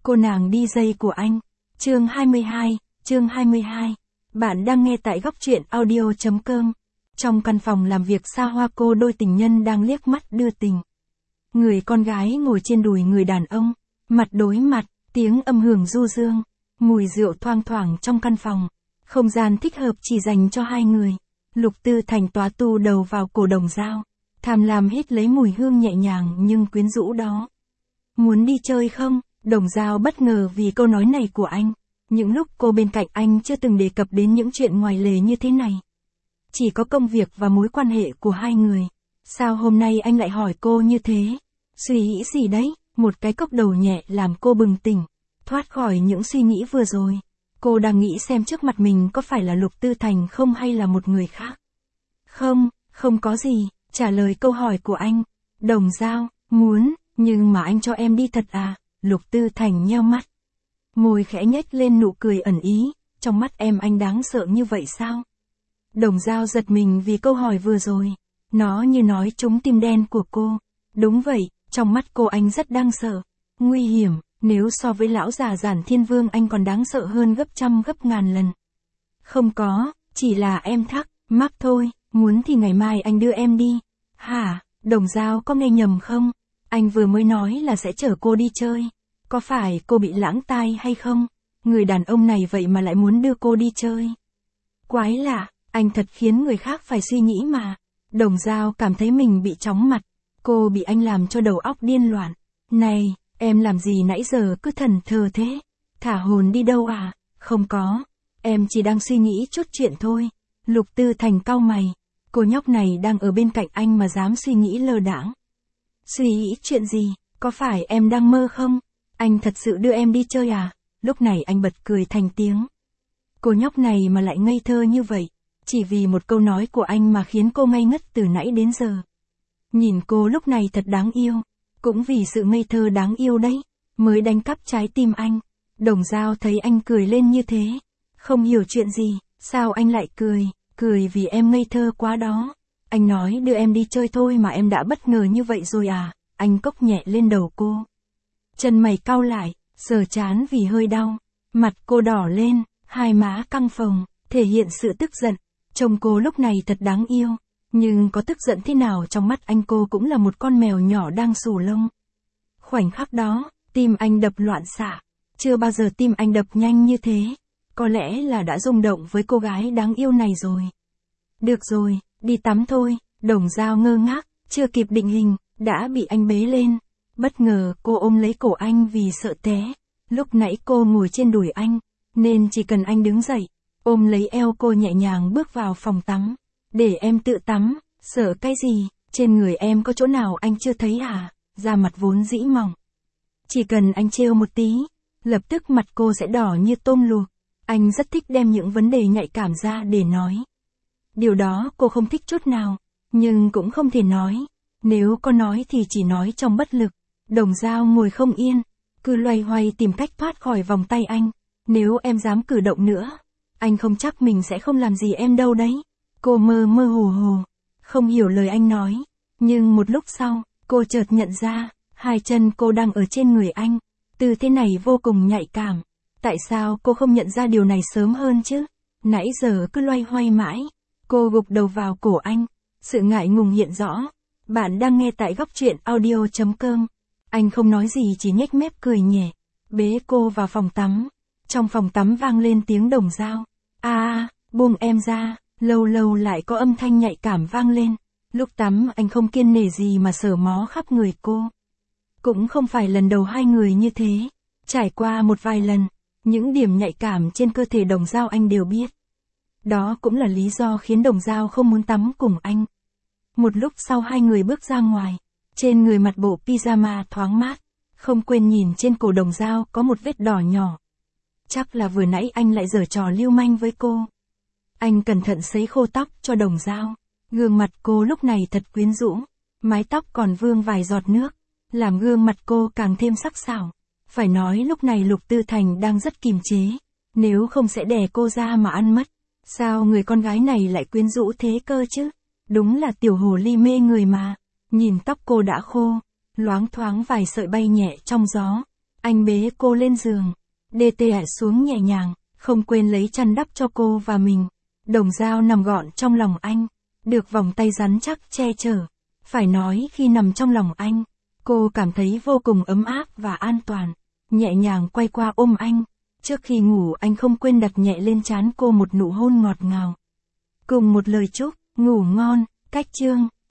Cô nàng DJ của anh. Chương 22. Bạn đang nghe tại góc truyện audio.com. Trong căn phòng làm việc xa hoa, cô đôi tình nhân đang liếc mắt đưa tình. Người con gái ngồi trên đùi người đàn ông, mặt đối mặt, tiếng âm hưởng du dương, mùi rượu thoang thoảng trong căn phòng. Không gian thích hợp chỉ dành cho hai người. Lục Tư Thành tóa tu đầu vào cổ Đồng Dao, tham lam hít lấy mùi hương nhẹ nhàng nhưng quyến rũ đó. Muốn đi chơi không? Đồng Dao bất ngờ vì câu nói này của anh. Những lúc cô bên cạnh anh chưa từng đề cập đến những chuyện ngoài lề như thế này. Chỉ có công việc và mối quan hệ của hai người. Sao hôm nay anh lại hỏi cô như thế? Suy nghĩ gì đấy? Một cái cốc đầu nhẹ làm cô bừng tỉnh, thoát khỏi những suy nghĩ vừa rồi. Cô đang nghĩ xem trước mặt mình có phải là Lục Tư Thành không hay là một người khác. Không có gì, trả lời câu hỏi của anh. Đồng Dao, muốn, nhưng mà anh cho em đi thật à? Lục Tư Thành nheo mắt. Môi khẽ nhếch lên nụ cười ẩn ý, trong mắt em anh đáng sợ như vậy sao? Đồng Dao giật mình vì câu hỏi vừa rồi. Nó như nói trúng tim đen của cô. Đúng vậy, trong mắt cô anh rất đáng sợ. Nguy hiểm, nếu so với lão già Giản Thiên Vương anh còn đáng sợ hơn gấp trăm gấp ngàn lần. Không có, chỉ là em thắc mắc thôi, muốn thì ngày mai anh đưa em đi. Hả, Đồng Dao có nghe nhầm không? Anh vừa mới nói là sẽ chở cô đi chơi. Có phải cô bị lãng tai hay không? Người đàn ông này vậy mà lại muốn đưa cô đi chơi. Quái lạ, anh thật khiến người khác phải suy nghĩ mà. Đồng Dao cảm thấy mình bị chóng mặt. Cô bị anh làm cho đầu óc điên loạn. Này, em làm gì nãy giờ cứ thần thờ thế? Thả hồn đi đâu à? Không có, em chỉ đang suy nghĩ chút chuyện thôi. Lục Tư Thành cau mày. Cô nhóc này đang ở bên cạnh anh mà dám suy nghĩ lơ đãng. Suy nghĩ chuyện gì? Có phải em đang mơ không? Anh thật sự đưa em đi chơi à? Lúc này anh bật cười thành tiếng. Cô nhóc này mà lại ngây thơ như vậy. Chỉ vì một câu nói của anh mà khiến cô ngây ngất từ nãy đến giờ. Nhìn cô lúc này thật đáng yêu. Cũng vì sự ngây thơ đáng yêu đấy, mới đánh cắp trái tim anh. Đồng Dao thấy anh cười lên như thế. Không hiểu chuyện gì, sao anh lại cười? Cười vì em ngây thơ quá đó. Anh nói đưa em đi chơi thôi mà em đã bất ngờ như vậy rồi à? Anh cốc nhẹ lên đầu cô. Chân mày cau lại, sờ trán vì hơi đau. Mặt cô đỏ lên, hai má căng phồng, thể hiện sự tức giận. Trông cô lúc này thật đáng yêu. Nhưng có tức giận thế nào trong mắt anh cô cũng là một con mèo nhỏ đang xù lông. Khoảnh khắc đó, tim anh đập loạn xạ. Chưa bao giờ tim anh đập nhanh như thế. Có lẽ là đã rung động với cô gái đáng yêu này rồi. Được rồi, đi tắm thôi. Đồng Dao ngơ ngác, chưa kịp định hình, đã bị anh bế lên. Bất ngờ cô ôm lấy cổ anh vì sợ té. Lúc nãy cô ngồi trên đùi anh, nên chỉ cần anh đứng dậy, ôm lấy eo cô nhẹ nhàng bước vào phòng tắm. Để em tự tắm, sợ cái gì? Trên người em có chỗ nào anh chưa thấy à? Da mặt vốn dĩ mỏng. Chỉ cần anh trêu một tí, lập tức mặt cô sẽ đỏ như tôm luộc. Anh rất thích đem những vấn đề nhạy cảm ra để nói. Điều đó cô không thích chút nào, nhưng cũng không thể nói. Nếu có nói thì chỉ nói trong bất lực. Đồng Dao ngồi không yên, cứ loay hoay tìm cách thoát khỏi vòng tay anh. Nếu em dám cử động nữa, anh không chắc mình sẽ không làm gì em đâu đấy. Cô mơ mơ hồ hồ, không hiểu lời anh nói. Nhưng một lúc sau, cô chợt nhận ra, hai chân cô đang ở trên người anh. Tư thế này vô cùng nhạy cảm. Tại sao cô không nhận ra điều này sớm hơn chứ? Nãy giờ cứ loay hoay mãi. Cô gục đầu vào cổ anh. Sự ngại ngùng hiện rõ. Bạn đang nghe tại góc truyện audio.com. Anh không nói gì chỉ nhếch mép cười nhẹ. Bế cô vào phòng tắm. Trong phòng tắm vang lên tiếng Đồng Dao. Buông em ra. Lâu lâu lại có âm thanh nhạy cảm vang lên. Lúc tắm anh không kiêng nể gì mà sờ mó khắp người cô. Cũng không phải lần đầu hai người như thế. Trải qua một vài lần, những điểm nhạy cảm trên cơ thể Đồng Dao anh đều biết. Đó cũng là lý do khiến Đồng Dao không muốn tắm cùng anh. Một lúc sau hai người bước ra ngoài. Trên người mặc bộ pyjama thoáng mát. Không quên nhìn trên cổ Đồng Dao có một vết đỏ nhỏ. Chắc là vừa nãy anh lại giở trò lưu manh với cô. Anh cẩn thận sấy khô tóc cho Đồng Dao. Gương mặt cô lúc này thật quyến rũ. Mái tóc còn vương vài giọt nước, làm gương mặt cô càng thêm sắc sảo. Phải nói lúc này Lục Tư Thành đang rất kìm chế. Nếu không sẽ đè cô ra mà ăn mất. Sao người con gái này lại quyến rũ thế cơ chứ? Đúng là tiểu hồ ly mê người mà. Nhìn tóc cô đã khô, loáng thoáng vài sợi bay nhẹ trong gió. Anh bế cô lên giường. DT xuống nhẹ nhàng, không quên lấy chăn đắp cho cô và mình. Đồng dao nằm gọn trong lòng anh, được vòng tay rắn chắc che chở. Phải nói khi nằm trong lòng anh, cô cảm thấy vô cùng ấm áp và an toàn. Nhẹ nhàng quay qua ôm anh. Trước khi ngủ anh không quên đặt nhẹ lên trán cô một nụ hôn ngọt ngào. Cùng một lời chúc, ngủ ngon, cách chương.